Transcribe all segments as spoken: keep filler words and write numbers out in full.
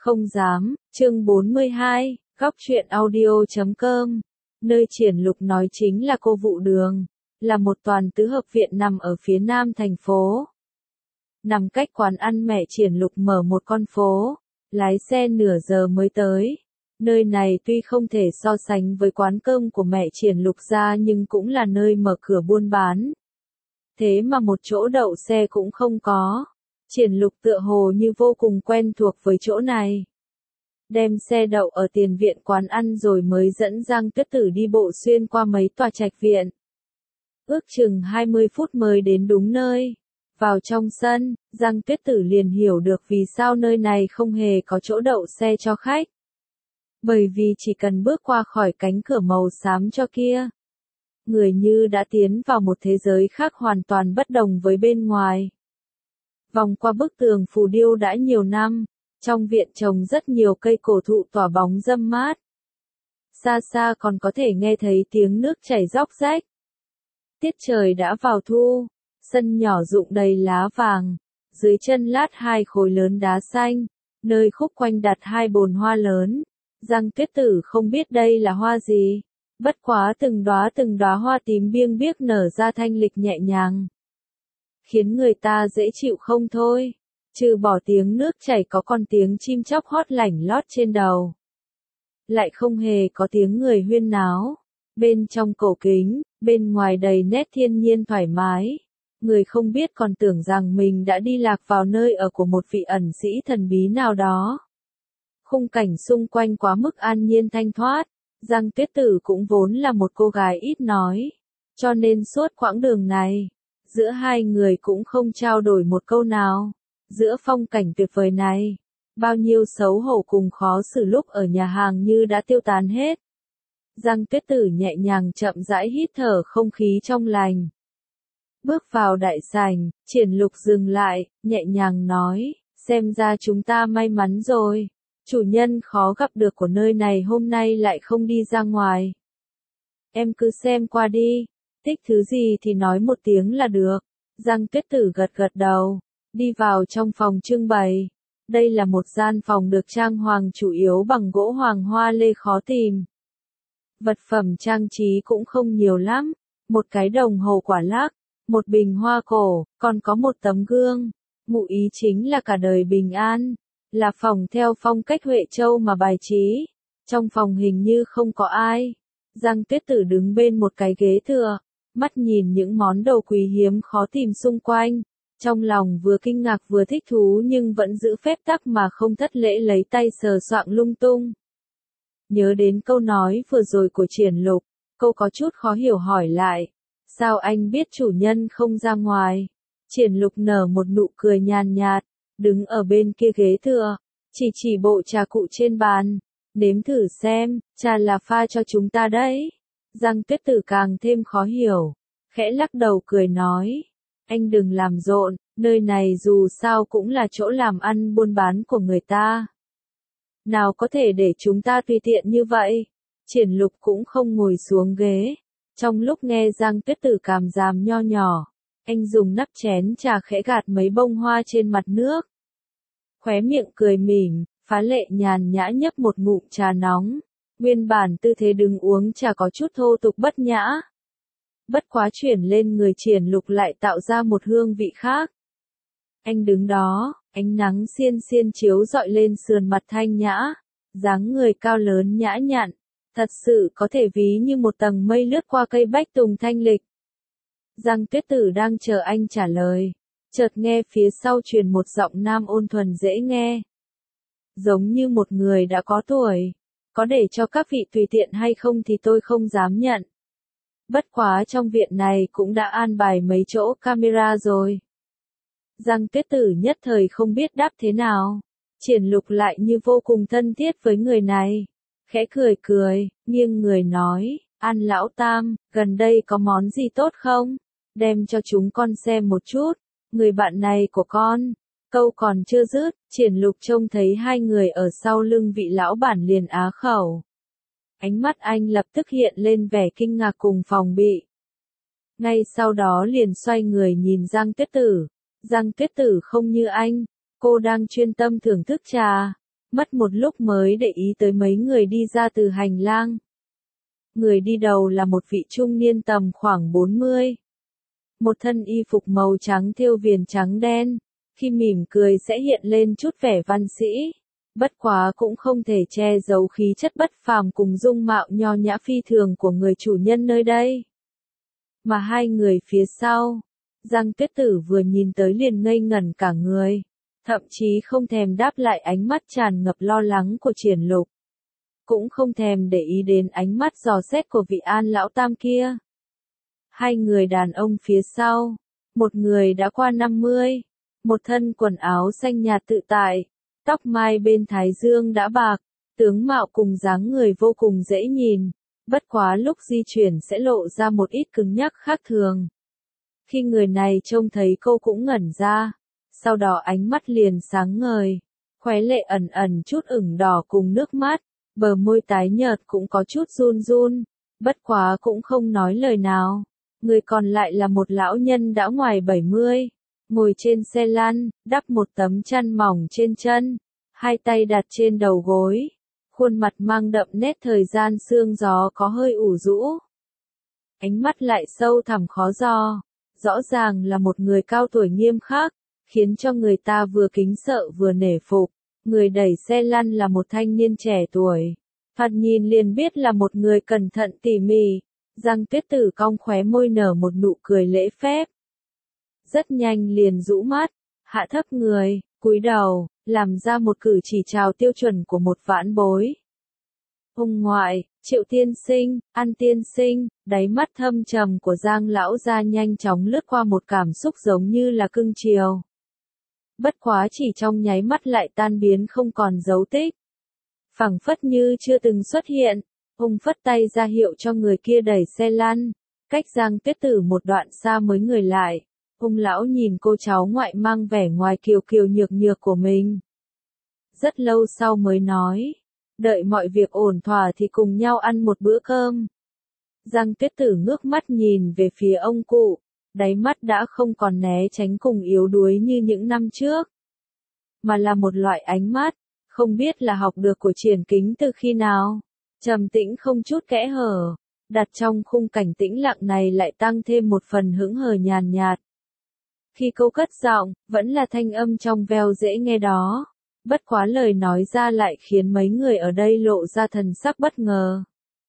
Không dám, chương bốn mươi hai, góc truyện audio chấm com. Nơi Triển Lục nói chính là Cô Vụ Đường, là một toàn tứ hợp viện nằm ở phía nam thành phố. Nằm cách quán ăn mẹ Triển Lục mở một con phố, lái xe nửa giờ mới tới. Nơi này tuy không thể so sánh với quán cơm của mẹ Triển Lục ra nhưng cũng là nơi mở cửa buôn bán. Thế mà một chỗ đậu xe cũng không có. Triển Lục tựa hồ như vô cùng quen thuộc với chỗ này. Đem xe đậu ở tiền viện quán ăn rồi mới dẫn Giang Tuyết Tử đi bộ xuyên qua mấy tòa trạch viện. Ước chừng hai mươi phút mới đến đúng nơi. Vào trong sân, Giang Tuyết Tử liền hiểu được vì sao nơi này không hề có chỗ đậu xe cho khách. Bởi vì chỉ cần bước qua khỏi cánh cửa màu xám cho kia, người như đã tiến vào một thế giới khác hoàn toàn bất đồng với bên ngoài. Vòng qua bức tường phù điêu đã nhiều năm, trong viện trồng rất nhiều cây cổ thụ tỏa bóng râm mát. Xa xa còn có thể nghe thấy tiếng nước chảy róc rách. Tiết trời đã vào thu, sân nhỏ rụng đầy lá vàng, dưới chân lát hai khối lớn đá xanh, nơi khúc quanh đặt hai bồn hoa lớn. Giang Tuyết Tử không biết đây là hoa gì, bất quá từng đóa từng đóa hoa tím biêng biếc nở ra thanh lịch nhẹ nhàng, khiến người ta dễ chịu không thôi. Trừ bỏ tiếng nước chảy có còn tiếng chim chóc hót lảnh lót trên đầu. Lại không hề có tiếng người huyên náo. Bên trong cổ kính, bên ngoài đầy nét thiên nhiên thoải mái. Người không biết còn tưởng rằng mình đã đi lạc vào nơi ở của một vị ẩn sĩ thần bí nào đó. Khung cảnh xung quanh quá mức an nhiên thanh thoát. Giang Tuyết Tử cũng vốn là một cô gái ít nói. Cho nên suốt quãng đường này, giữa hai người cũng không trao đổi một câu nào. Giữa phong cảnh tuyệt vời này, bao nhiêu xấu hổ cùng khó xử lúc ở nhà hàng như đã tiêu tán hết. Giang Tuyết Tử nhẹ nhàng chậm rãi hít thở không khí trong lành. Bước vào đại sảnh, Triển Lục dừng lại, nhẹ nhàng nói, xem ra chúng ta may mắn rồi. Chủ nhân khó gặp được của nơi này hôm nay lại không đi ra ngoài. Em cứ xem qua đi, thích thứ gì thì nói một tiếng là được. Giang Tuyết Tử gật gật đầu. Đi vào trong phòng trưng bày. Đây là một gian phòng được trang hoàng chủ yếu bằng gỗ hoàng hoa lê khó tìm. Vật phẩm trang trí cũng không nhiều lắm. Một cái đồng hồ quả lắc, một bình hoa cổ, còn có một tấm gương. Ngụ ý chính là cả đời bình an. Là phòng theo phong cách Huệ Châu mà bài trí. Trong phòng hình như không có ai. Giang Tuyết Tử đứng bên một cái ghế thừa. Mắt nhìn những món đồ quý hiếm khó tìm xung quanh. Trong lòng vừa kinh ngạc vừa thích thú nhưng vẫn giữ phép tắc mà không thất lễ lấy tay sờ soạng lung tung. Nhớ đến câu nói vừa rồi của Triển Lục, cô có chút khó hiểu hỏi lại. Sao anh biết chủ nhân không ra ngoài? Triển Lục nở một nụ cười nhàn nhạt, đứng ở bên kia ghế thừa, chỉ chỉ bộ trà cụ trên bàn. Nếm thử xem, trà là pha cho chúng ta đấy. Giang Tuyết Tử càng thêm khó hiểu, khẽ lắc đầu cười nói. Anh đừng làm rộn, nơi này dù sao cũng là chỗ làm ăn buôn bán của người ta. Nào có thể để chúng ta tùy tiện như vậy. Triển Lục cũng không ngồi xuống ghế. Trong lúc nghe Giang Tuyết Tử cảm giảm nho nhỏ, anh dùng nắp chén trà khẽ gạt mấy bông hoa trên mặt nước. Khóe miệng cười mỉm, phá lệ nhàn nhã nhấp một ngụm trà nóng. Nguyên bản tư thế đứng uống trà có chút thô tục bất nhã. Bất quá chuyển lên người Triển Lục lại tạo ra một hương vị khác. Anh đứng đó, ánh nắng xiên xiên chiếu rọi lên sườn mặt thanh nhã, dáng người cao lớn nhã nhặn, thật sự có thể ví như một tầng mây lướt qua cây bách tùng thanh lịch. Giang Tuyết Tử đang chờ anh trả lời, chợt nghe phía sau truyền một giọng nam ôn thuần dễ nghe. Giống như một người đã có tuổi, có để cho các vị tùy tiện hay không thì tôi không dám nhận. Bất quá trong viện này cũng đã an bài mấy chỗ camera rồi. Giang Tuyết Tử nhất thời không biết đáp thế nào. Triển Lục lại như vô cùng thân thiết với người này. Khẽ cười cười, nghiêng người nói, An lão tam, gần đây có món gì tốt không? Đem cho chúng con xem một chút. Người bạn này của con. Câu còn chưa dứt, Triển Lục trông thấy hai người ở sau lưng vị lão bản liền á khẩu. Ánh mắt anh lập tức hiện lên vẻ kinh ngạc cùng phòng bị. Ngay sau đó liền xoay người nhìn Giang Tuyết Tử. Giang Tuyết Tử không như anh, cô đang chuyên tâm thưởng thức trà. mất một lúc mới để ý tới mấy người đi ra từ hành lang. Người đi đầu là một vị trung niên tầm khoảng bốn mươi. Một thân y phục màu trắng thêu viền trắng đen, khi mỉm cười sẽ hiện lên chút vẻ văn sĩ, bất quá cũng không thể che giấu khí chất bất phàm cùng dung mạo nho nhã phi thường của người chủ nhân nơi đây. Mà hai người phía sau, Giang Tuyết Tử vừa nhìn tới liền ngây ngẩn cả người, thậm chí không thèm đáp lại ánh mắt tràn ngập lo lắng của Triển Lục, cũng không thèm để ý đến ánh mắt dò xét của vị An lão tam kia. Hai người đàn ông phía sau, một người đã qua năm mươi, một thân quần áo xanh nhạt tự tại, tóc mai bên thái dương đã bạc, tướng mạo cùng dáng người vô cùng dễ nhìn, bất quá lúc di chuyển sẽ lộ ra một ít cứng nhắc khác thường. Khi người này trông thấy cô cũng ngẩn ra, sau đó ánh mắt liền sáng ngời, khóe lệ ẩn ẩn chút ửng đỏ cùng nước mắt, bờ môi tái nhợt cũng có chút run run, bất quá cũng không nói lời nào. Người còn lại là một lão nhân đã ngoài bảy mươi, ngồi trên xe lăn, đắp một tấm chăn mỏng trên chân, hai tay đặt trên đầu gối, khuôn mặt mang đậm nét thời gian sương gió có hơi ủ rũ. Ánh mắt lại sâu thẳm khó dò, rõ ràng là một người cao tuổi nghiêm khắc, khiến cho người ta vừa kính sợ vừa nể phục. Người đẩy xe lăn là một thanh niên trẻ tuổi, thoạt nhìn liền biết là một người cẩn thận tỉ mỉ. Giang Tuyết Tử cong khóe môi nở một nụ cười lễ phép. Rất nhanh liền rũ mắt, hạ thấp người, cúi đầu, làm ra một cử chỉ chào tiêu chuẩn của một vãn bối. Ông ngoại, Triệu tiên sinh, An tiên sinh, đáy mắt thâm trầm của Giang lão gia nhanh chóng lướt qua một cảm xúc giống như là cưng chiều. Bất quá chỉ trong nháy mắt lại tan biến không còn dấu tích. Phảng phất như chưa từng xuất hiện. Ông phất tay ra hiệu cho người kia đẩy xe lăn, cách Giang Tuyết Tử một đoạn xa mới người lại. Ông lão nhìn cô cháu ngoại mang vẻ ngoài kiều kiều nhược nhược của mình. Rất lâu sau mới nói, đợi mọi việc ổn thỏa thì cùng nhau ăn một bữa cơm. Giang Tuyết Tử ngước mắt nhìn về phía ông cụ, đáy mắt đã không còn né tránh cùng yếu đuối như những năm trước, mà là một loại ánh mắt, không biết là học được của Triển Kính từ khi nào. Trầm tĩnh không chút kẽ hở, đặt trong khung cảnh tĩnh lặng này lại tăng thêm một phần hững hờ nhàn nhạt. Khi câu cất giọng, vẫn là thanh âm trong veo dễ nghe đó, bất quá lời nói ra lại khiến mấy người ở đây lộ ra thần sắc bất ngờ.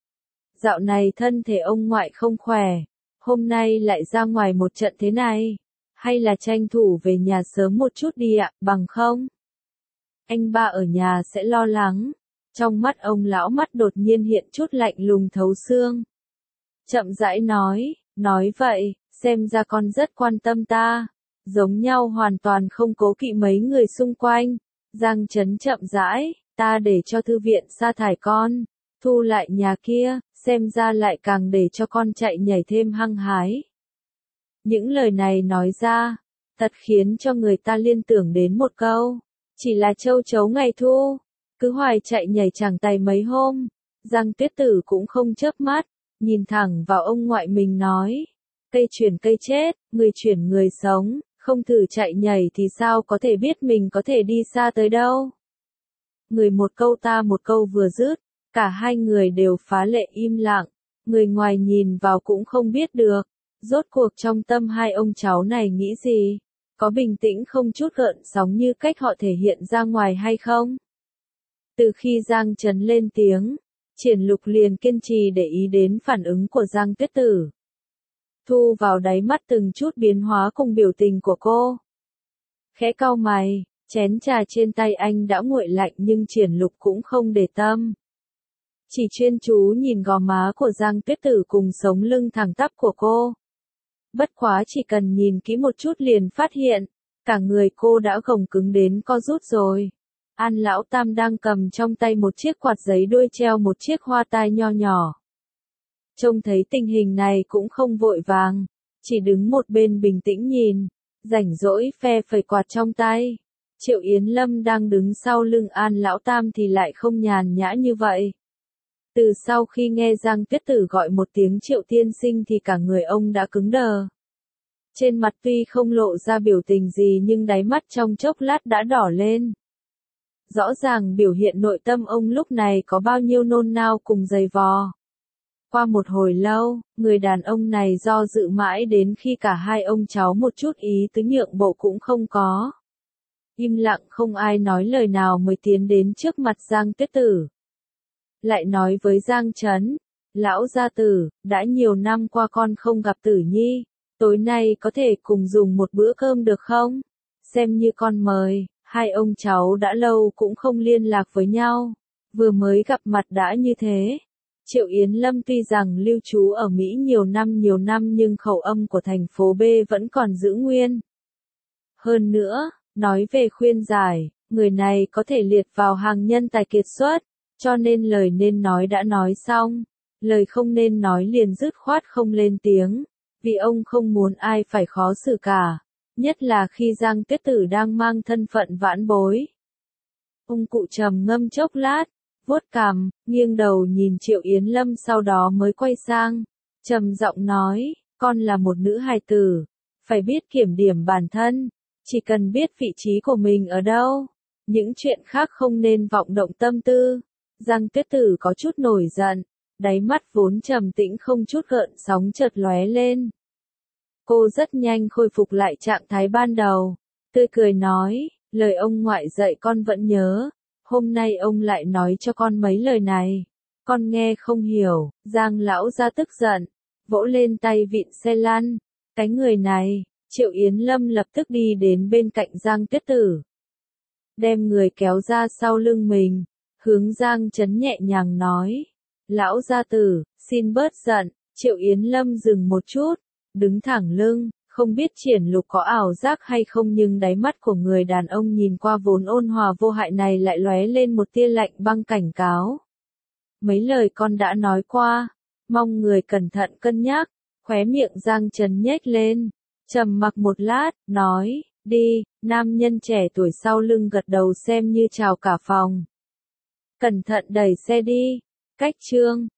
Dạo này thân thể ông ngoại không khỏe, hôm nay lại ra ngoài một trận thế này, hay là tranh thủ về nhà sớm một chút đi ạ, bằng không? Anh ba ở nhà sẽ lo lắng. Trong mắt ông lão mắt đột nhiên hiện chút lạnh lùng thấu xương. Chậm rãi nói, nói vậy, xem ra con rất quan tâm ta. Giống nhau hoàn toàn không cố kỵ mấy người xung quanh. Giang Trấn chậm rãi, ta để cho thư viện sa thải con, thu lại nhà kia, xem ra lại càng để cho con chạy nhảy thêm hăng hái. Những lời này nói ra, thật khiến cho người ta liên tưởng đến một câu, chỉ là châu chấu ngày thu. Cứ hoài chạy nhảy chẳng tay mấy hôm, Giang Tuyết Tử cũng không chớp mắt, nhìn thẳng vào ông ngoại mình nói, cây chuyển cây chết, người chuyển người sống, không thử chạy nhảy thì sao có thể biết mình có thể đi xa tới đâu. Người một câu ta một câu vừa dứt, cả hai người đều phá lệ im lặng, người ngoài nhìn vào cũng không biết được, rốt cuộc trong tâm hai ông cháu này nghĩ gì, có bình tĩnh không chút gợn sóng như cách họ thể hiện ra ngoài hay không. Từ khi Giang Trấn lên tiếng, Triển Lục liền kiên trì để ý đến phản ứng của Giang Tuyết Tử. Thu vào đáy mắt từng chút biến hóa cùng biểu tình của cô. Khẽ cau mày, chén trà trên tay anh đã nguội lạnh nhưng Triển Lục cũng không để tâm. Chỉ chuyên chú nhìn gò má của Giang Tuyết Tử cùng sống lưng thẳng tắp của cô. Bất quá chỉ cần nhìn kỹ một chút liền phát hiện, cả người cô đã gồng cứng đến co rút rồi. An lão tam đang cầm trong tay một chiếc quạt giấy đuôi treo một chiếc hoa tai nho nhỏ. Trông thấy tình hình này cũng không vội vàng, chỉ đứng một bên bình tĩnh nhìn, rảnh rỗi phe phẩy quạt trong tay. Triệu Yến Lâm đang đứng sau lưng An lão tam thì lại không nhàn nhã như vậy. Từ sau khi nghe Giang Tuyết Tử gọi một tiếng Triệu tiên sinh thì cả người ông đã cứng đờ. Trên mặt tuy không lộ ra biểu tình gì nhưng đáy mắt trong chốc lát đã đỏ lên. rõ ràng biểu hiện nội tâm ông lúc này có bao nhiêu nôn nao cùng dày vò. Qua một hồi lâu, người đàn ông này do dự mãi đến khi cả hai ông cháu một chút ý tứ nhượng bộ cũng không có. Im lặng không ai nói lời nào mới tiến đến trước mặt Giang Tuyết Tử. Lại nói với Giang Trấn, lão gia tử, đã nhiều năm qua con không gặp Tử Nhi, tối nay có thể cùng dùng một bữa cơm được không? Xem như con mời, hai ông cháu đã lâu cũng không liên lạc với nhau, vừa mới gặp mặt đã như thế. Triệu Yến Lâm tuy rằng lưu trú ở Mỹ nhiều năm nhiều năm nhưng khẩu âm của thành phố B vẫn còn giữ nguyên. Hơn nữa, nói về khuyên giải, người này có thể liệt vào hàng nhân tài kiệt xuất, cho nên lời nên nói đã nói xong, lời không nên nói liền dứt khoát không lên tiếng, vì ông không muốn ai phải khó xử cả, nhất là khi Giang Tuyết Tử đang mang thân phận vãn bối. Ông cụ trầm ngâm chốc lát, vuốt cằm, nghiêng đầu nhìn Triệu Yến Lâm sau đó mới quay sang, trầm giọng nói, con là một nữ hài tử, phải biết kiểm điểm bản thân, chỉ cần biết vị trí của mình ở đâu, những chuyện khác không nên vọng động tâm tư. Giang Tuyết Tử có chút nổi giận, đáy mắt vốn trầm tĩnh không chút gợn sóng chợt lóe lên. Cô rất nhanh khôi phục lại trạng thái ban đầu, tươi cười nói, lời ông ngoại dạy con vẫn nhớ. Hôm nay ông lại nói cho con mấy lời này, con nghe không hiểu. Giang lão ra tức giận, vỗ lên tay vịn xe lăn, cái người này. Triệu Yến Lâm lập tức đi đến bên cạnh Giang Tuyết Tử, đem người kéo ra sau lưng mình, hướng Giang Trấn nhẹ nhàng nói, lão gia tử, xin bớt giận. Triệu Yến Lâm dừng một chút, đứng thẳng lưng. Không biết Triển Lục có ảo giác hay không nhưng đáy mắt của người đàn ông nhìn qua vốn ôn hòa vô hại này lại lóe lên một tia lạnh băng cảnh cáo. Mấy lời con đã nói qua, mong người cẩn thận cân nhắc. Khóe miệng Giang Trấn nhếch lên, trầm mặc một lát, nói, đi. Nam nhân trẻ tuổi sau lưng gật đầu xem như chào cả phòng. Cẩn thận đẩy xe đi. Cách chương